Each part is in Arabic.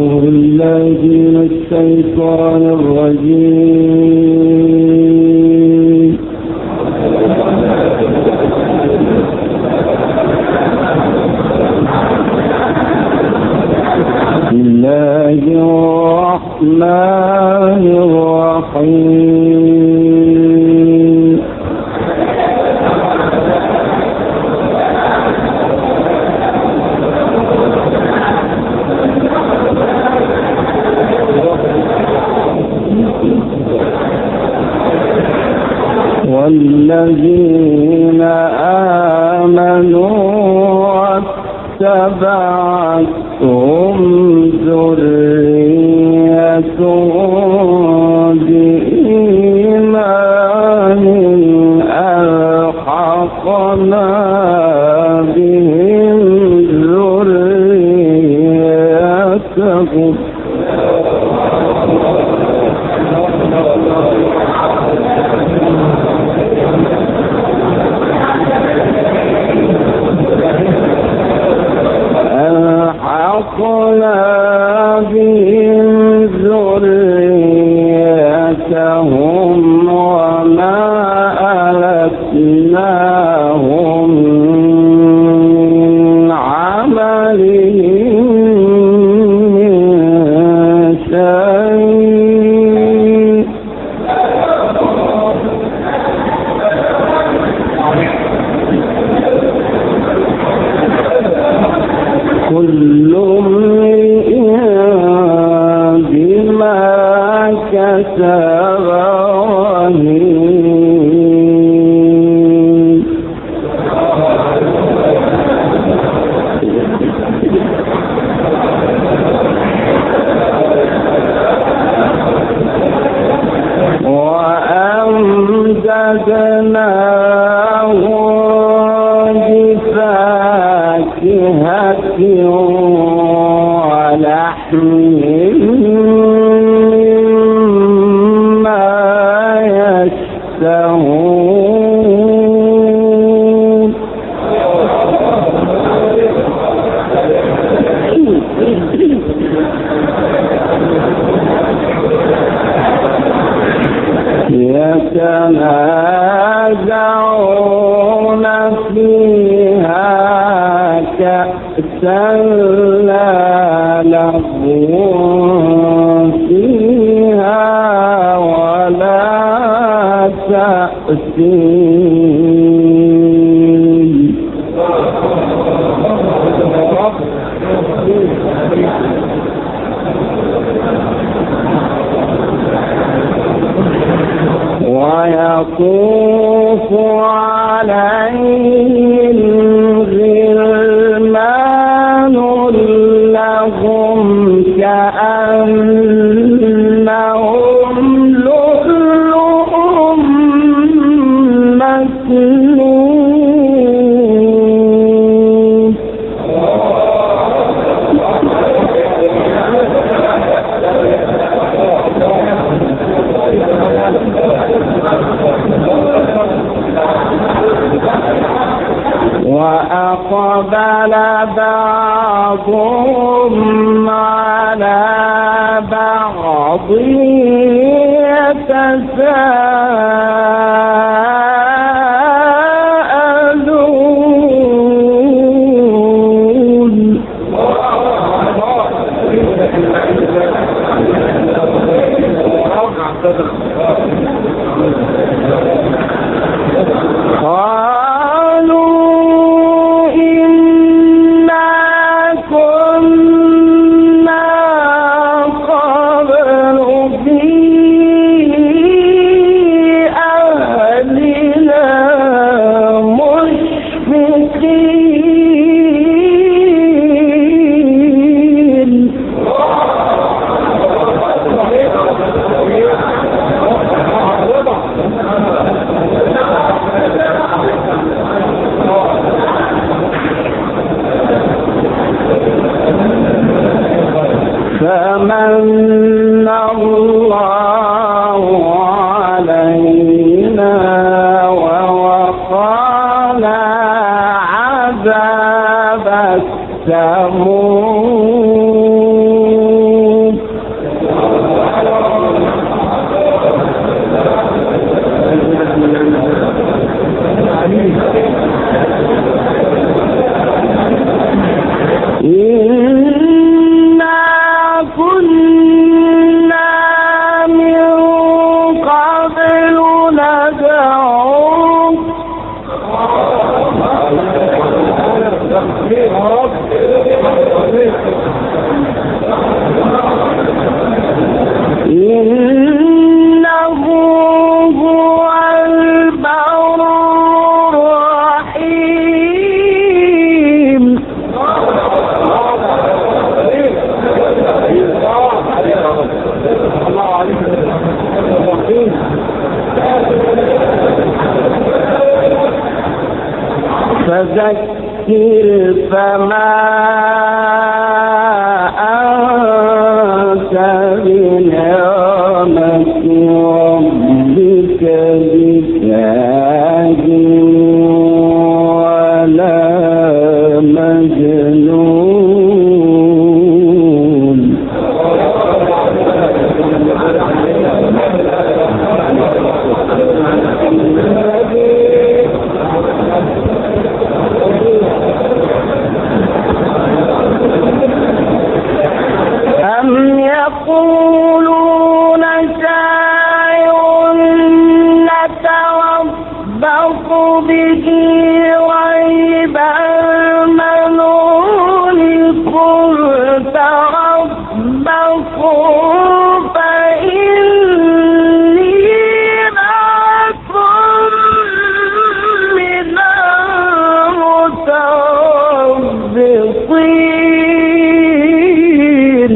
أعوذ بالله من الشيطان الرجيم. بسم الله الرحمن الرحيم. والذين آمنوا واتبعتهم ذريتهم بإيمان ألحقنا بهم ذريتهم وما ألتناهم من عملهم من شيء كل امرئ بما كسب رهين. وأمددناهم بفاكهة ولحم مما يشتهون. يتنازعون فيها كأسا لا لغو فيها ولا تأثيم. ويطوف عليهم غلمان لهم كأنهم لؤلؤ مكنون. وأقبل بعضهم على بعض يتساءلون. فمن الله علينا ووقانا عذاب السموم. فذكر فما أنت بنعمة ربك بكاهن ولا مجنون. أم يقولون شاعر نتربص به ريب المنون قل تربصوا فإني معكم من المتربصين.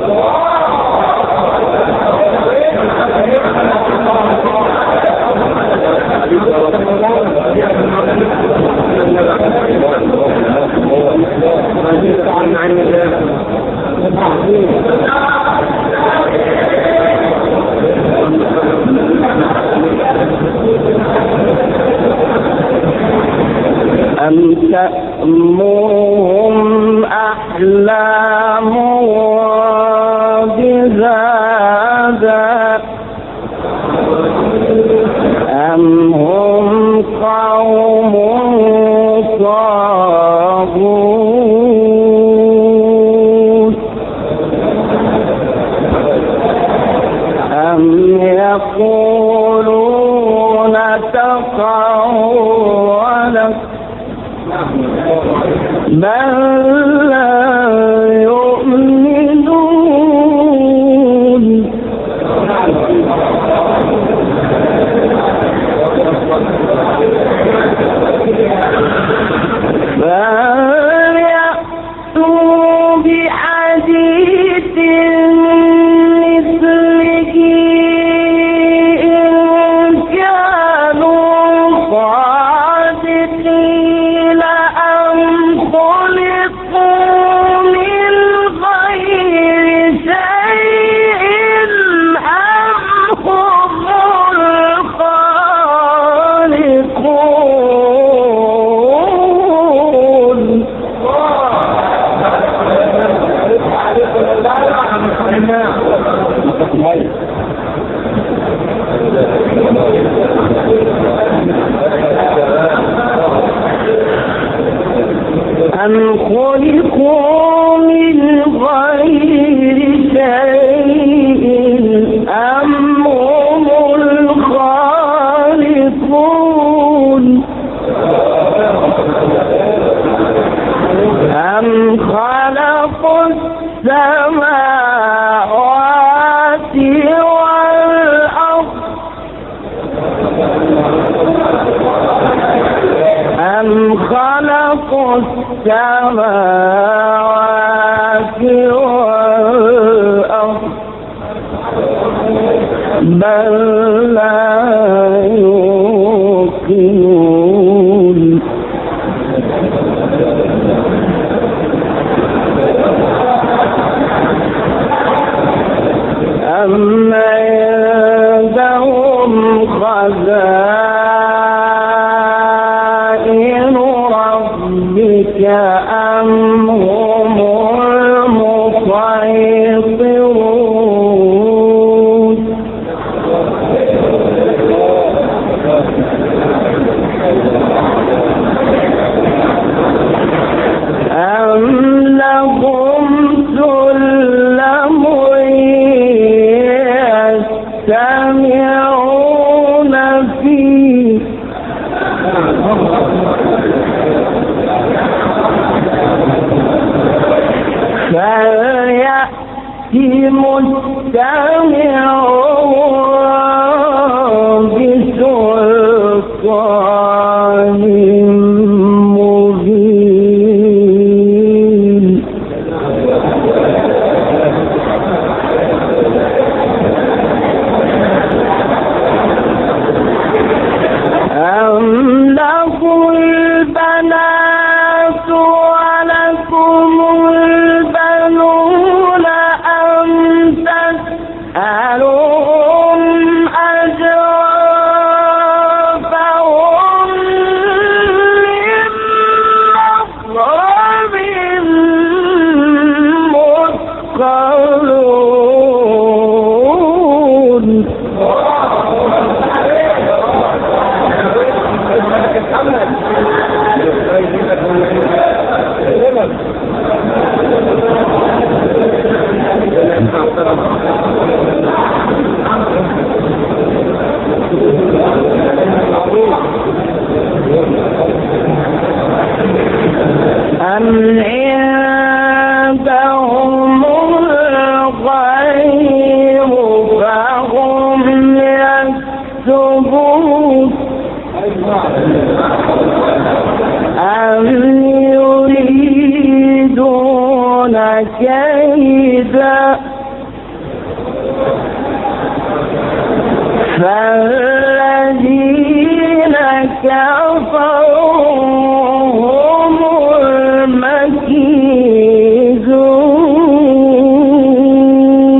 أم تأمرهم أحلامهم بهذا أم هم قوم طاغون أم يقولون تقولت بل لا يؤمنون. فليأتوا بحديث مثله إن كانوا صادقين أم خلقوا من غير شيء أم هم الخالقون. أم خلقوا من غير شيء أم هم الخالقون أم خلقوا السماوات والأرض أم خلقوا السماوات والأرض بل لا يوقنون. أم عندهم خزائن ربك أم هم المسيطرون. بسلطان مبين أم لكم البنات ولكم البنون أم تسألون أجرا فهم من مغرب مثقلون أم عندهم الغيب فهم يكتبون أم يريدون كيدا فالذين كفروا هم المكيدون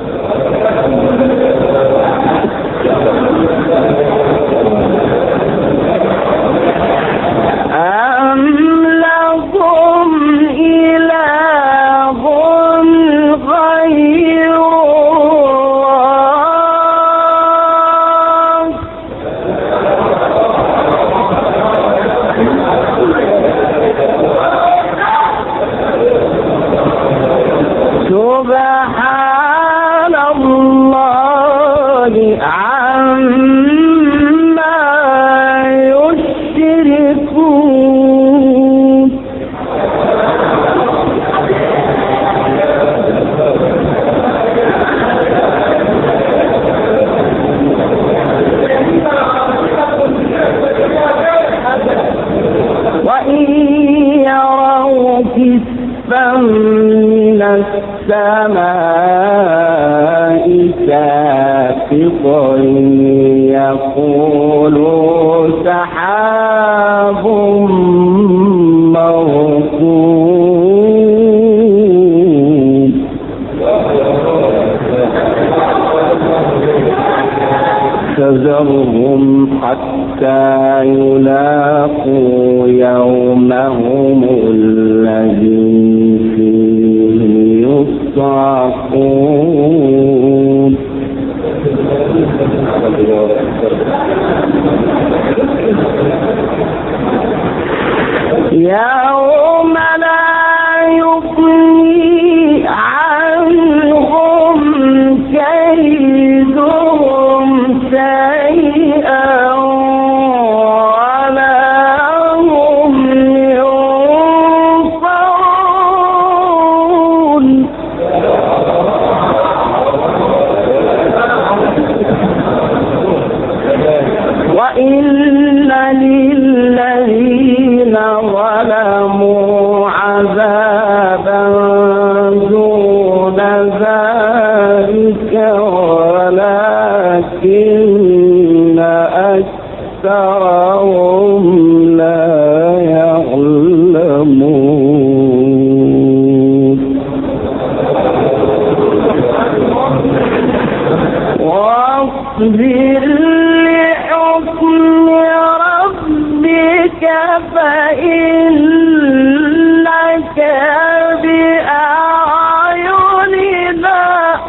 أم لهم إله غير الله سبحان الله عما يشركون وإن يروا كسفا من السماء ساقطا يقولوا سحاب مركوم فذرهم حتى يلاقوا يومهم الذي فيه يصعقون يوم لا يغني عنهم كيدهم شيئا ولا هم ينصرون وإن للذين ظلموا عذابا دون ذلك ولكن أكثرهم لا يعلمون واصبر لحكم ربك فإنك بأعيننا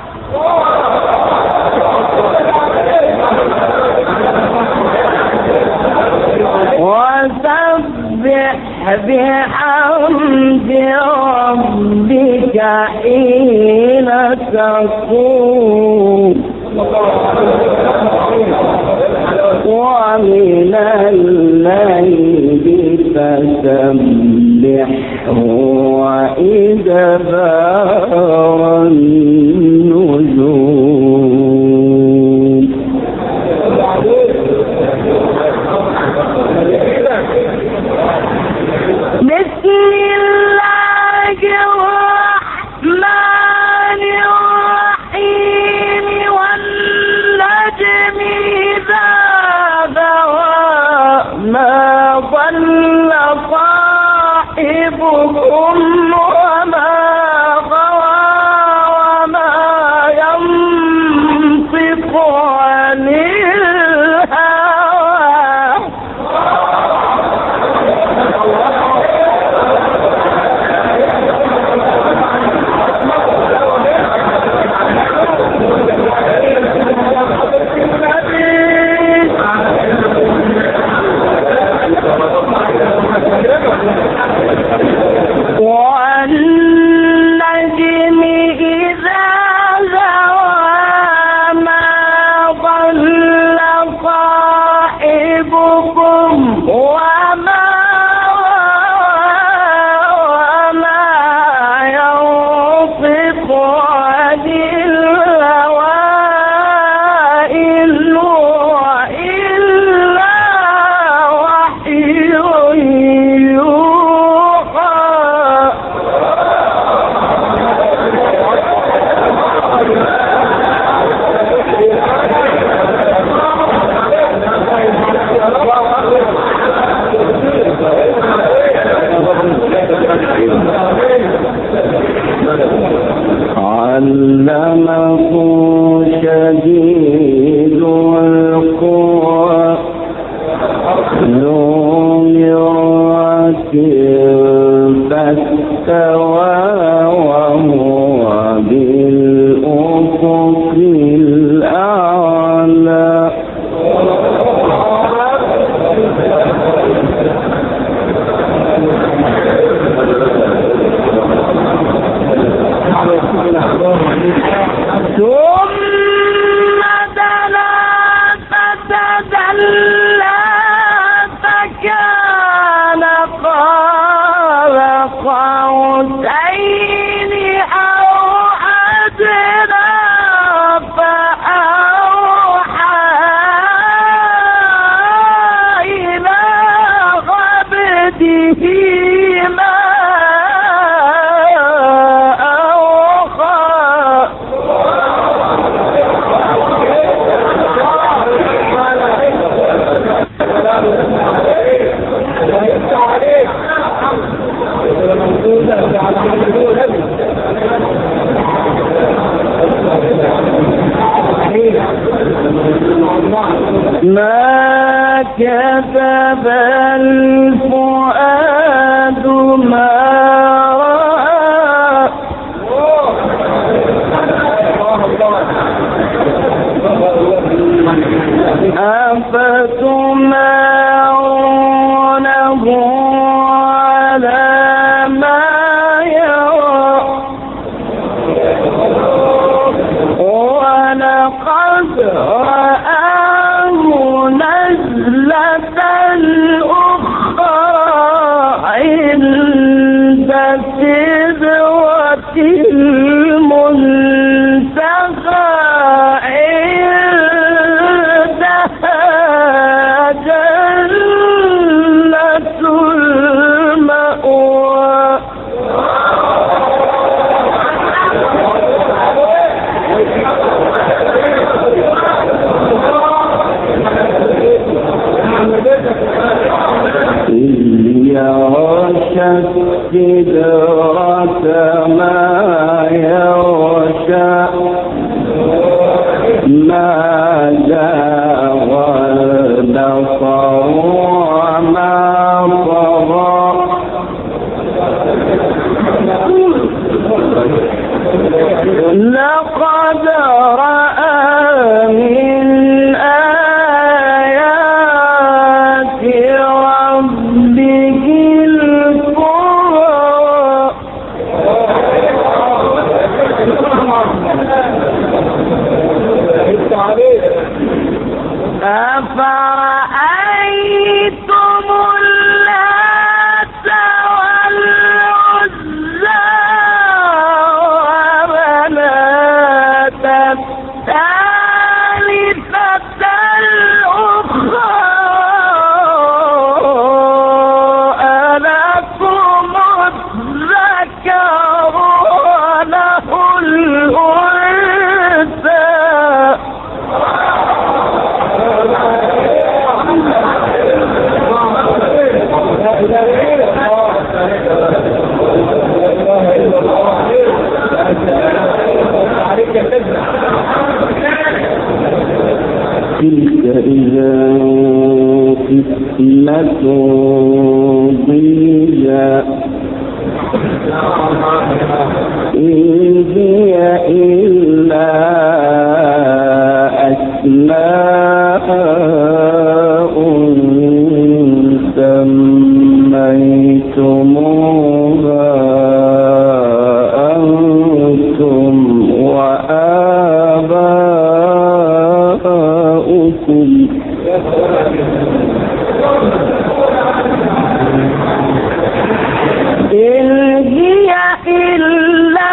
وسبح بحمد ربك حين تقوم ومن الليل فسبحه وإدبار النجوم ما كذب الفؤاد ما رأى أفتمارونه على ما يرى ولقد رآه نزلة أخرى عند سدرة المنتهى عندها جنة المأوى يغشى السدرة ما يغشى ما زاغ البصر وما طغى لقد رأى من آيات ربه الكبرى ضجا إن هي إلا أسماء سميتموها أنتم وآباؤكم إن هي إلا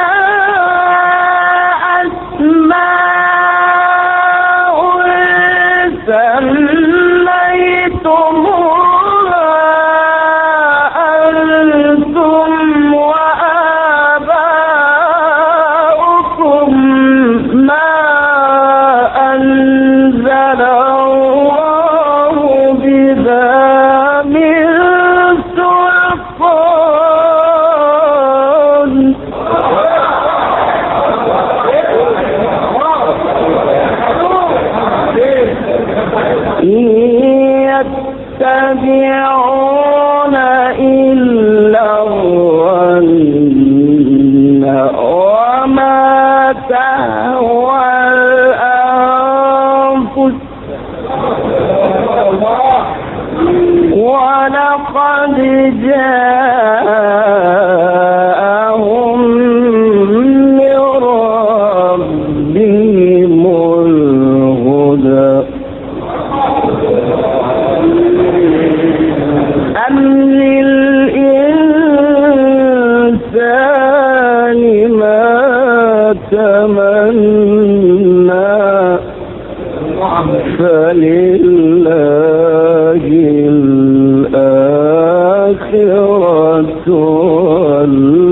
أسماء سميتموها أنتم وآباؤكم ما أنزل الله بها من سلطان إن يتبعون إلا الظن وما تهوى الأنفس ولقد جاءهم من ربهم الهدى أم للإنسان ما تمنى فلله الآخرة والأولى